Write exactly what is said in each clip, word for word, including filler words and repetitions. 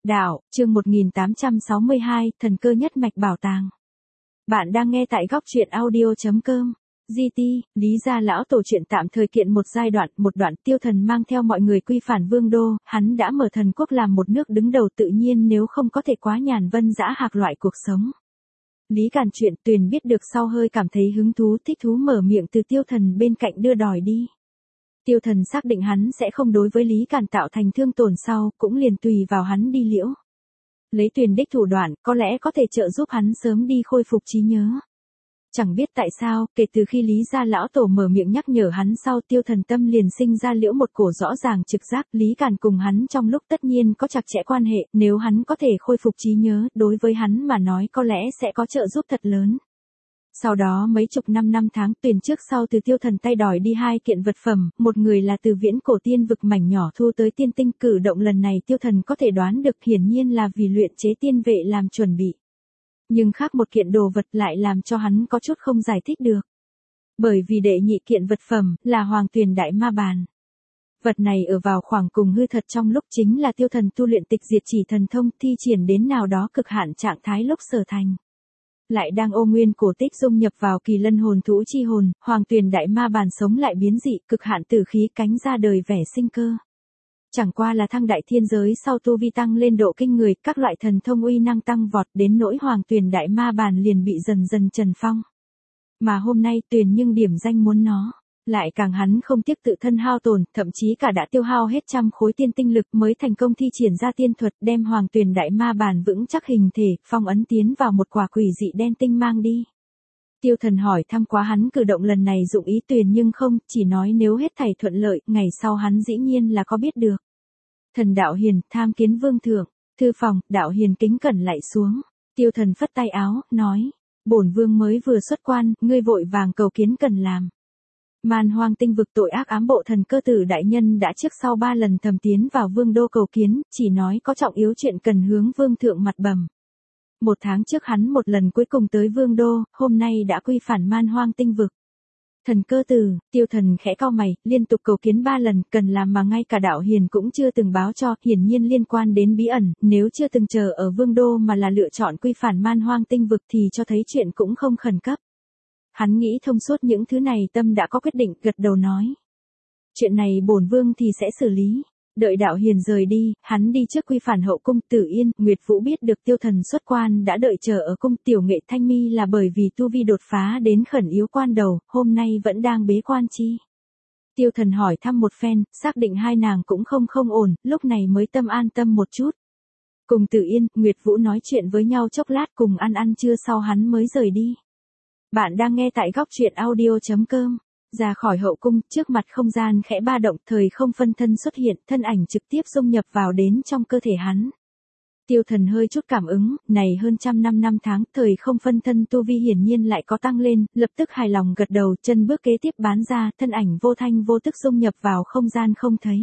Đạo, chương một nghìn tám trăm sáu mươi hai, thần cơ nhất mạch bảo tàng. Bạn đang nghe tại góc truyện audio.com. giê tê, Lý Gia lão tổ truyện tạm thời kiện một giai đoạn, một đoạn Tiêu Thần mang theo mọi người quy phản Vương đô, hắn đã mở thần quốc làm một nước đứng đầu, tự nhiên nếu không có thể quá nhàn vân dã hạc loại cuộc sống. Lý Càn chuyện Tuyền biết được sau hơi cảm thấy hứng thú, thích thú mở miệng từ Tiêu Thần bên cạnh đưa đòi đi. Tiêu Thần xác định hắn sẽ không đối với Lý Càn tạo thành thương tổn sau, cũng liền tùy vào hắn đi liễu. Lấy Tuyền đích thủ đoạn, có lẽ có thể trợ giúp hắn sớm đi khôi phục trí nhớ. Chẳng biết tại sao, kể từ khi Lý Gia lão tổ mở miệng nhắc nhở hắn sau, Tiêu Thần tâm liền sinh ra liễu một cổ rõ ràng trực giác, Lý Càn cùng hắn trong lúc tất nhiên có chặt chẽ quan hệ, nếu hắn có thể khôi phục trí nhớ, đối với hắn mà nói có lẽ sẽ có trợ giúp thật lớn. Sau đó mấy chục năm năm tháng Tuyền trước sau từ Tiêu Thần tay đòi đi hai kiện vật phẩm, một người là từ viễn cổ tiên vực mảnh nhỏ thu tới tiên tinh, cử động lần này Tiêu Thần có thể đoán được hiển nhiên là vì luyện chế tiên vệ làm chuẩn bị. Nhưng khác một kiện đồ vật lại làm cho hắn có chút không giải thích được. Bởi vì đệ nhị kiện vật phẩm là Hoàng Tuyền Đại Ma Bàn. Vật này ở vào khoảng cùng hư thật trong lúc chính là Tiêu Thần tu luyện tịch diệt chỉ thần thông thi triển đến nào đó cực hạn trạng thái lúc sở thành. Lại đang ô nguyên cổ tích dung nhập vào kỳ lân hồn thú chi hồn, Hoàng Tuyền Đại Ma Bàn sống lại biến dị, cực hạn tử khí cánh ra đời vẻ sinh cơ. Chẳng qua là thăng đại thiên giới sau tu vi tăng lên độ kinh người, các loại thần thông uy năng tăng vọt, đến nỗi Hoàng Tuyền Đại Ma Bàn liền bị dần dần trần phong. Mà hôm nay Tuyền nhưng điểm danh muốn nó, lại càng hắn không tiếc tự thân hao tổn, thậm chí cả đã tiêu hao hết trăm khối tiên tinh lực mới thành công thi triển ra tiên thuật, đem Hoàng Tuyền Đại Ma Bàn vững chắc hình thể, phong ấn tiến vào một quả quỷ dị đen tinh mang đi. Tiêu Thần hỏi thăm quá hắn cử động lần này dụng ý Tuyền nhưng không, chỉ nói nếu hết thảy thuận lợi, ngày sau hắn dĩ nhiên là có biết được. Thần Đạo Hiền, tham kiến vương thượng. Thư phòng, Đạo Hiền kính cẩn lạy xuống. Tiêu Thần phất tay áo, nói, bổn vương mới vừa xuất quan, ngươi vội vàng cầu kiến cần làm. Man Hoang tinh vực tội ác ám bộ thần cơ tử đại nhân đã trước sau ba lần thầm tiến vào vương đô cầu kiến, chỉ nói có trọng yếu chuyện cần hướng vương thượng mặt bẩm. Một tháng trước hắn một lần cuối cùng tới vương đô, hôm nay đã quy phản Man Hoang tinh vực. Thần cơ tử, Tiêu Thần khẽ cau mày, liên tục cầu kiến ba lần, cần làm mà ngay cả Đạo Hiền cũng chưa từng báo cho, hiển nhiên liên quan đến bí ẩn, nếu chưa từng chờ ở vương đô mà là lựa chọn quy phản Man Hoang tinh vực thì cho thấy chuyện cũng không khẩn cấp. Hắn nghĩ thông suốt những thứ này, tâm đã có quyết định, gật đầu nói. Chuyện này bổn vương thì sẽ xử lý. Đợi Đạo Hiền rời đi, hắn đi trước quy phản hậu cung. Tử Yên, Nguyệt Vũ biết được Tiêu Thần xuất quan đã đợi chờ ở cung. Tiểu Nghệ Thanh Mi là bởi vì tu vi đột phá đến khẩn yếu quan đầu, hôm nay vẫn đang bế quan chi. Tiêu Thần hỏi thăm một phen, xác định hai nàng cũng không không ổn, lúc này mới tâm an tâm một chút. Cùng Tử Yên, Nguyệt Vũ nói chuyện với nhau chốc lát, cùng ăn ăn trưa sau hắn mới rời đi. Bạn đang nghe tại góc truyện audio.com. Ra khỏi hậu cung, trước mặt không gian khẽ ba động, thời không phân thân xuất hiện, thân ảnh trực tiếp dung nhập vào đến trong cơ thể hắn. Tiêu Thần hơi chút cảm ứng, này hơn trăm năm năm tháng, thời không phân thân tu vi hiển nhiên lại có tăng lên, lập tức hài lòng gật đầu, chân bước kế tiếp bán ra, thân ảnh vô thanh vô tức dung nhập vào không gian không thấy.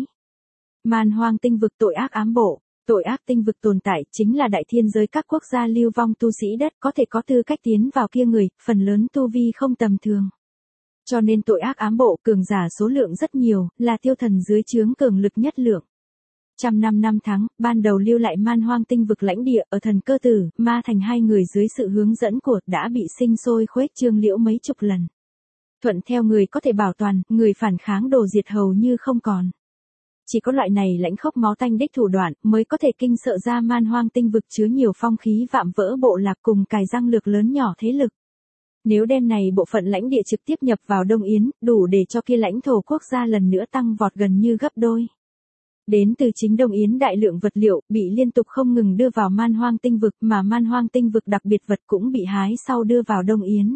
Man Hoang tinh vực tội ác ám bộ. Tội ác tinh vực tồn tại chính là đại thiên giới các quốc gia lưu vong tu sĩ đất có thể có tư cách tiến vào kia người, phần lớn tu vi không tầm thường. Cho nên tội ác ám bộ cường giả số lượng rất nhiều, là Tiêu Thần dưới trướng cường lực nhất lượng. Trăm năm năm tháng, ban đầu lưu lại Man Hoang tinh vực lãnh địa ở thần cơ tử, ma thành hai người dưới sự hướng dẫn của đã bị sinh sôi khuếch trương liễu mấy chục lần. Thuận theo người có thể bảo toàn, người phản kháng đồ diệt hầu như không còn. Chỉ có loại này lãnh khốc máu tanh đích thủ đoạn mới có thể kinh sợ ra Man Hoang tinh vực chứa nhiều phong khí vạm vỡ bộ lạc cùng cài răng lược lớn nhỏ thế lực. Nếu đem này bộ phận lãnh địa trực tiếp nhập vào Đông Yến, đủ để cho kia lãnh thổ quốc gia lần nữa tăng vọt gần như gấp đôi. Đến từ chính Đông Yến đại lượng vật liệu bị liên tục không ngừng đưa vào Man Hoang tinh vực, mà Man Hoang tinh vực đặc biệt vật cũng bị hái sau đưa vào Đông Yến.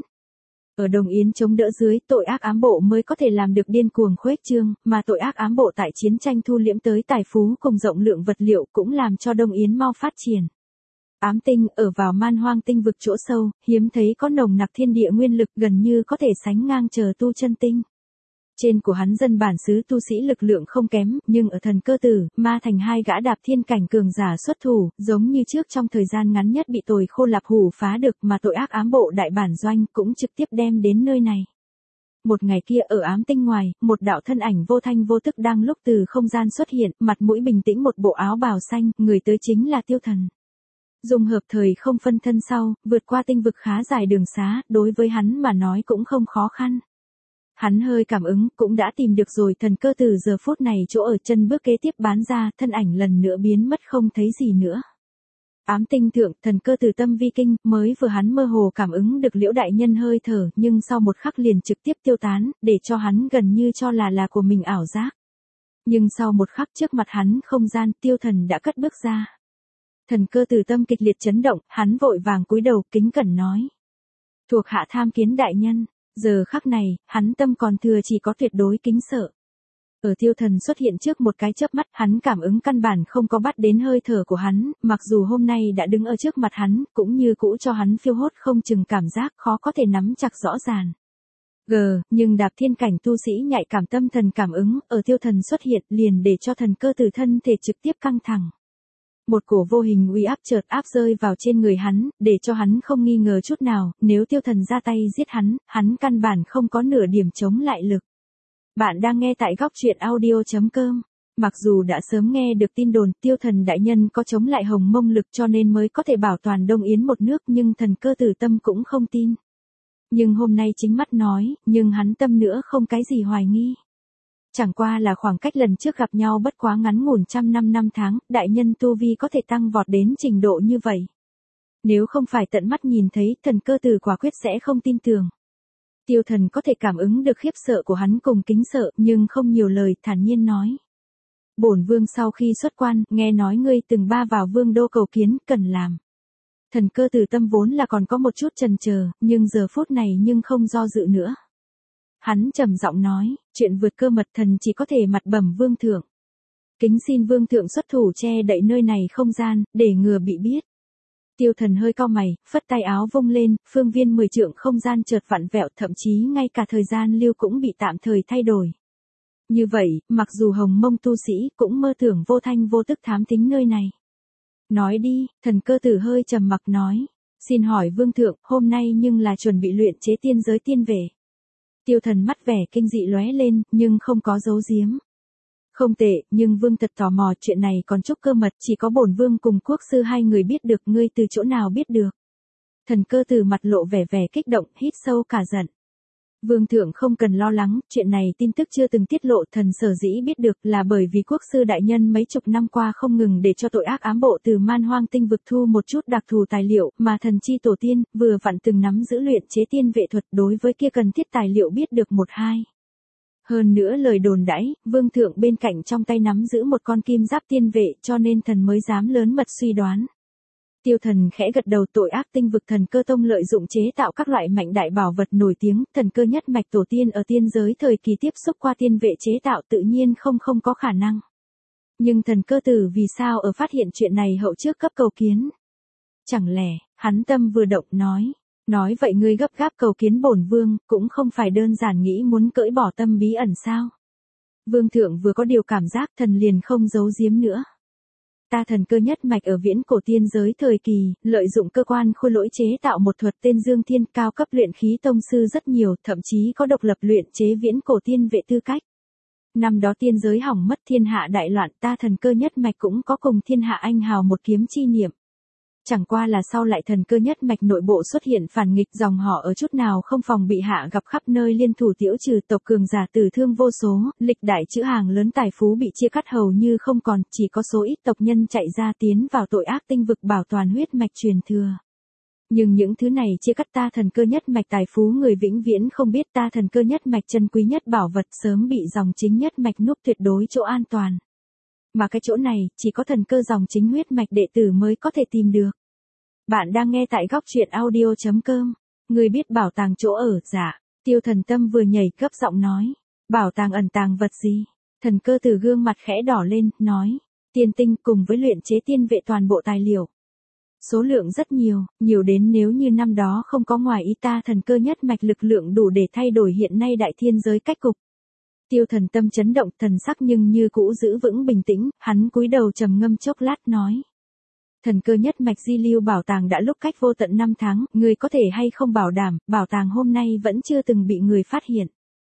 Ở Đông Yến chống đỡ dưới, tội ác ám bộ mới có thể làm được điên cuồng khuếch trương, mà tội ác ám bộ tại chiến tranh thu liễm tới tài phú cùng rộng lượng vật liệu cũng làm cho Đông Yến mau phát triển. Ám tinh, ở vào Man Hoang tinh vực chỗ sâu, hiếm thấy có nồng nặc thiên địa nguyên lực, gần như có thể sánh ngang chờ tu chân tinh. Trên của hắn dân bản xứ tu sĩ lực lượng không kém, nhưng ở thần cơ tử, ma thành hai gã đạp thiên cảnh cường giả xuất thủ, giống như trước trong thời gian ngắn nhất bị tồi khô lạp hủ phá được, mà tội ác ám bộ đại bản doanh cũng trực tiếp đem đến nơi này. Một ngày kia ở ám tinh ngoài, một đạo thân ảnh vô thanh vô tức đang lúc từ không gian xuất hiện, mặt mũi bình tĩnh một bộ áo bào xanh, người tới chính là Tiêu Thần. Dùng hợp thời không phân thân sau, vượt qua tinh vực khá dài đường xá, đối với hắn mà nói cũng không khó khăn. Hắn hơi cảm ứng, cũng đã tìm được rồi thần cơ từ giờ phút này chỗ ở chân bước kế tiếp bán ra, thân ảnh lần nữa biến mất không thấy gì nữa. Ám tinh thượng, thần cơ từ tâm vi kinh, mới vừa hắn mơ hồ cảm ứng được Liễu đại nhân hơi thở, nhưng sau một khắc liền trực tiếp tiêu tán, để cho hắn gần như cho là là của mình ảo giác. Nhưng sau một khắc trước mặt hắn không gian, Tiêu Thần đã cất bước ra. Thần cơ từ tâm kịch liệt chấn động, hắn vội vàng cúi đầu, kính cẩn nói. Thuộc hạ tham kiến đại nhân, giờ khắc này, hắn tâm còn thừa chỉ có tuyệt đối kính sợ. Ở Tiêu Thần xuất hiện trước một cái chớp mắt, hắn cảm ứng căn bản không có bắt đến hơi thở của hắn, mặc dù hôm nay đã đứng ở trước mặt hắn, cũng như cũ cho hắn phiêu hốt không chừng cảm giác khó có thể nắm chặt rõ ràng. G, nhưng đạp thiên cảnh tu sĩ nhạy cảm tâm thần cảm ứng, ở Tiêu Thần xuất hiện liền để cho thần cơ từ thân thể trực tiếp căng thẳng. Một cổ vô hình uy áp chợt áp rơi vào trên người hắn, để cho hắn không nghi ngờ chút nào, nếu Tiêu Thần ra tay giết hắn, hắn căn bản không có nửa điểm chống lại lực. Bạn đang nghe tại góc truyện audio chấm com. Mặc dù đã sớm nghe được tin đồn Tiêu Thần đại nhân có chống lại hồng mông lực cho nên mới có thể bảo toàn Đông Yến một nước, nhưng thần cơ tử tâm cũng không tin. Nhưng hôm nay chính mắt nói, nhưng hắn tâm nữa không cái gì hoài nghi. Chẳng qua là khoảng cách lần trước gặp nhau bất quá ngắn ngủn trăm năm năm tháng, đại nhân tu vi có thể tăng vọt đến trình độ như vậy. Nếu không phải tận mắt nhìn thấy, thần cơ tử quả quyết sẽ không tin tưởng. Tiêu Thần có thể cảm ứng được khiếp sợ của hắn cùng kính sợ, nhưng không nhiều lời, thản nhiên nói. Bổn vương sau khi xuất quan, nghe nói ngươi từng ba vào vương đô cầu kiến, cần làm. Thần cơ từ tâm vốn là còn có một chút chần chờ, nhưng giờ phút này nhưng không do dự nữa. Hắn trầm giọng nói, chuyện vượt cơ mật thần chỉ có thể mặt bẩm vương thượng. Kính xin vương thượng xuất thủ che đậy nơi này không gian, để ngừa bị biết. Tiêu Thần hơi cau mày, phất tay áo vung lên, phương viên mười trượng không gian chợt vặn vẹo, thậm chí ngay cả thời gian lưu cũng bị tạm thời thay đổi. Như vậy, mặc dù hồng mông tu sĩ cũng mơ tưởng vô thanh vô tức thám thính nơi này. Nói đi, thần cơ tử hơi trầm mặc nói. Xin hỏi vương thượng, hôm nay nhưng là chuẩn bị luyện chế tiên giới tiên về. Tiêu Thần mắt vẻ kinh dị lóe lên, nhưng không có giấu giếm. Không tệ, nhưng vương thật tò mò, chuyện này còn chút cơ mật, chỉ có bổn vương cùng quốc sư hai người biết được, ngươi từ chỗ nào biết được. Thần cơ tử mặt lộ vẻ vẻ kích động, hít sâu cả giận. Vương thượng không cần lo lắng, chuyện này tin tức chưa từng tiết lộ, thần sở dĩ biết được là bởi vì quốc sư đại nhân mấy chục năm qua không ngừng để cho tội ác ám bộ từ man hoang tinh vực thu một chút đặc thù tài liệu, mà thần chi tổ tiên, vừa vặn từng nắm giữ luyện chế tiên vệ thuật, đối với kia cần thiết tài liệu biết được một hai. Hơn nữa lời đồn đãi, vương thượng bên cạnh trong tay nắm giữ một con kim giáp tiên vệ, cho nên thần mới dám lớn mật suy đoán. Tiêu Thần khẽ gật đầu, tội ác tinh vực thần cơ tông lợi dụng chế tạo các loại mạnh đại bảo vật nổi tiếng, thần cơ nhất mạch tổ tiên ở tiên giới thời kỳ tiếp xúc qua tiên vệ chế tạo tự nhiên không không có khả năng. Nhưng thần cơ tử vì sao ở phát hiện chuyện này hậu trước cấp cầu kiến? Chẳng lẽ, hắn tâm vừa động nói, nói vậy ngươi gấp gáp cầu kiến bổn vương, cũng không phải đơn giản nghĩ muốn cởi bỏ tâm bí ẩn sao? Vương thượng vừa có điều cảm giác, thần liền không giấu giếm nữa. Ta thần cơ nhất mạch ở viễn cổ tiên giới thời kỳ, lợi dụng cơ quan khôi lỗi chế tạo một thuật tên Dương Thiên, cao cấp luyện khí tông sư rất nhiều, thậm chí có độc lập luyện chế viễn cổ tiên vệ tư cách. Năm đó tiên giới hỏng mất, thiên hạ đại loạn, ta thần cơ nhất mạch cũng có cùng thiên hạ anh hào một kiếm chi niệm. Chẳng qua là sau lại thần cơ nhất mạch nội bộ xuất hiện phản nghịch, dòng họ ở chút nào không phòng bị hạ gặp khắp nơi liên thủ tiểu trừ, tộc cường giả tử thương vô số, lịch đại chữ hàng lớn tài phú bị chia cắt hầu như không còn, chỉ có số ít tộc nhân chạy ra tiến vào tội ác tinh vực bảo toàn huyết mạch truyền thừa. Nhưng những thứ này chia cắt ta thần cơ nhất mạch tài phú người vĩnh viễn không biết, ta thần cơ nhất mạch chân quý nhất bảo vật sớm bị dòng chính nhất mạch núp tuyệt đối chỗ an toàn. Mà cái chỗ này, chỉ có thần cơ dòng chính huyết mạch đệ tử mới có thể tìm được. Bạn đang nghe tại góc truyện audio chấm com. Người biết bảo tàng chỗ ở, dạ. Tiêu Thần tâm vừa nhảy cấp giọng nói. Bảo tàng ẩn tàng vật gì? Thần cơ từ gương mặt khẽ đỏ lên, nói. Tiên tinh cùng với luyện chế tiên vệ toàn bộ tài liệu. Số lượng rất nhiều, nhiều đến nếu như năm đó không có ngoài ý ta thần cơ nhất mạch lực lượng đủ để thay đổi hiện nay đại thiên giới cách cục. Tiêu Thần tâm chấn động, thần sắc nhưng như cũ giữ vững bình tĩnh, hắn cúi đầu trầm ngâm chốc lát nói. Thần cơ nhất mạch di lưu bảo tàng đã lúc cách vô tận năm tháng, người có thể hay không bảo đảm, bảo tàng hôm nay vẫn chưa từng bị người phát hiện.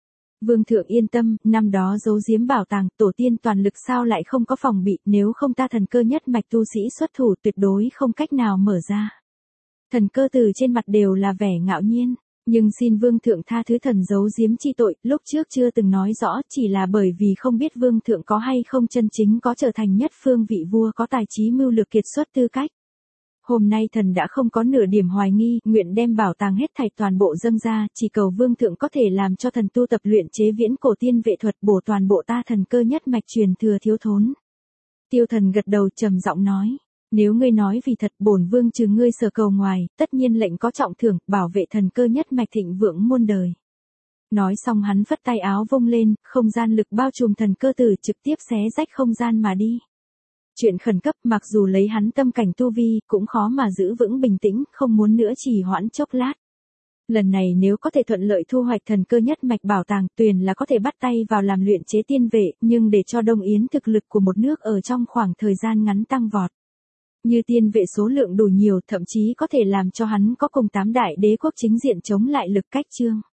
Vương thượng yên tâm, năm đó giấu giếm bảo tàng, tổ tiên toàn lực sao lại không có phòng bị, nếu không ta thần cơ nhất mạch tu sĩ xuất thủ tuyệt đối không cách nào mở ra. Thần cơ từ trên mặt đều là vẻ ngạo nhiên, nhưng xin vương thượng tha thứ thần giấu giếm chi tội, lúc trước chưa từng nói rõ, chỉ là bởi vì không biết vương thượng có hay không chân chính có trở thành nhất phương vị vua có tài trí mưu lược kiệt xuất tư cách. Hôm nay thần đã không có nửa điểm hoài nghi, nguyện đem bảo tàng hết thảy toàn bộ dâng ra, chỉ cầu vương thượng có thể làm cho thần tu tập luyện chế viễn cổ tiên vệ thuật bổ toàn bộ ta thần cơ nhất mạch truyền thừa thiếu thốn. Tiêu thần gật đầu trầm giọng nói, nếu ngươi nói vì thật bổn vương trừ ngươi sở cầu ngoài, tất nhiên lệnh có trọng thưởng, bảo vệ thần cơ nhất mạch thịnh vượng muôn đời. Nói xong hắn phất tay áo vung lên, không gian lực bao trùm thần cơ tử trực tiếp xé rách không gian mà đi. Chuyện khẩn cấp mặc dù lấy hắn tâm cảnh tu vi, cũng khó mà giữ vững bình tĩnh, không muốn nữa trì hoãn chốc lát. Lần này nếu có thể thuận lợi thu hoạch thần cơ nhất mạch bảo tàng, tuyền là có thể bắt tay vào làm luyện chế tiên vệ, nhưng để cho Đông Yến thực lực của một nước ở trong khoảng thời gian ngắn tăng vọt. Như tiên vệ số lượng đủ nhiều, thậm chí có thể làm cho hắn có cùng tám đại đế quốc chính diện chống lại lực cách trương.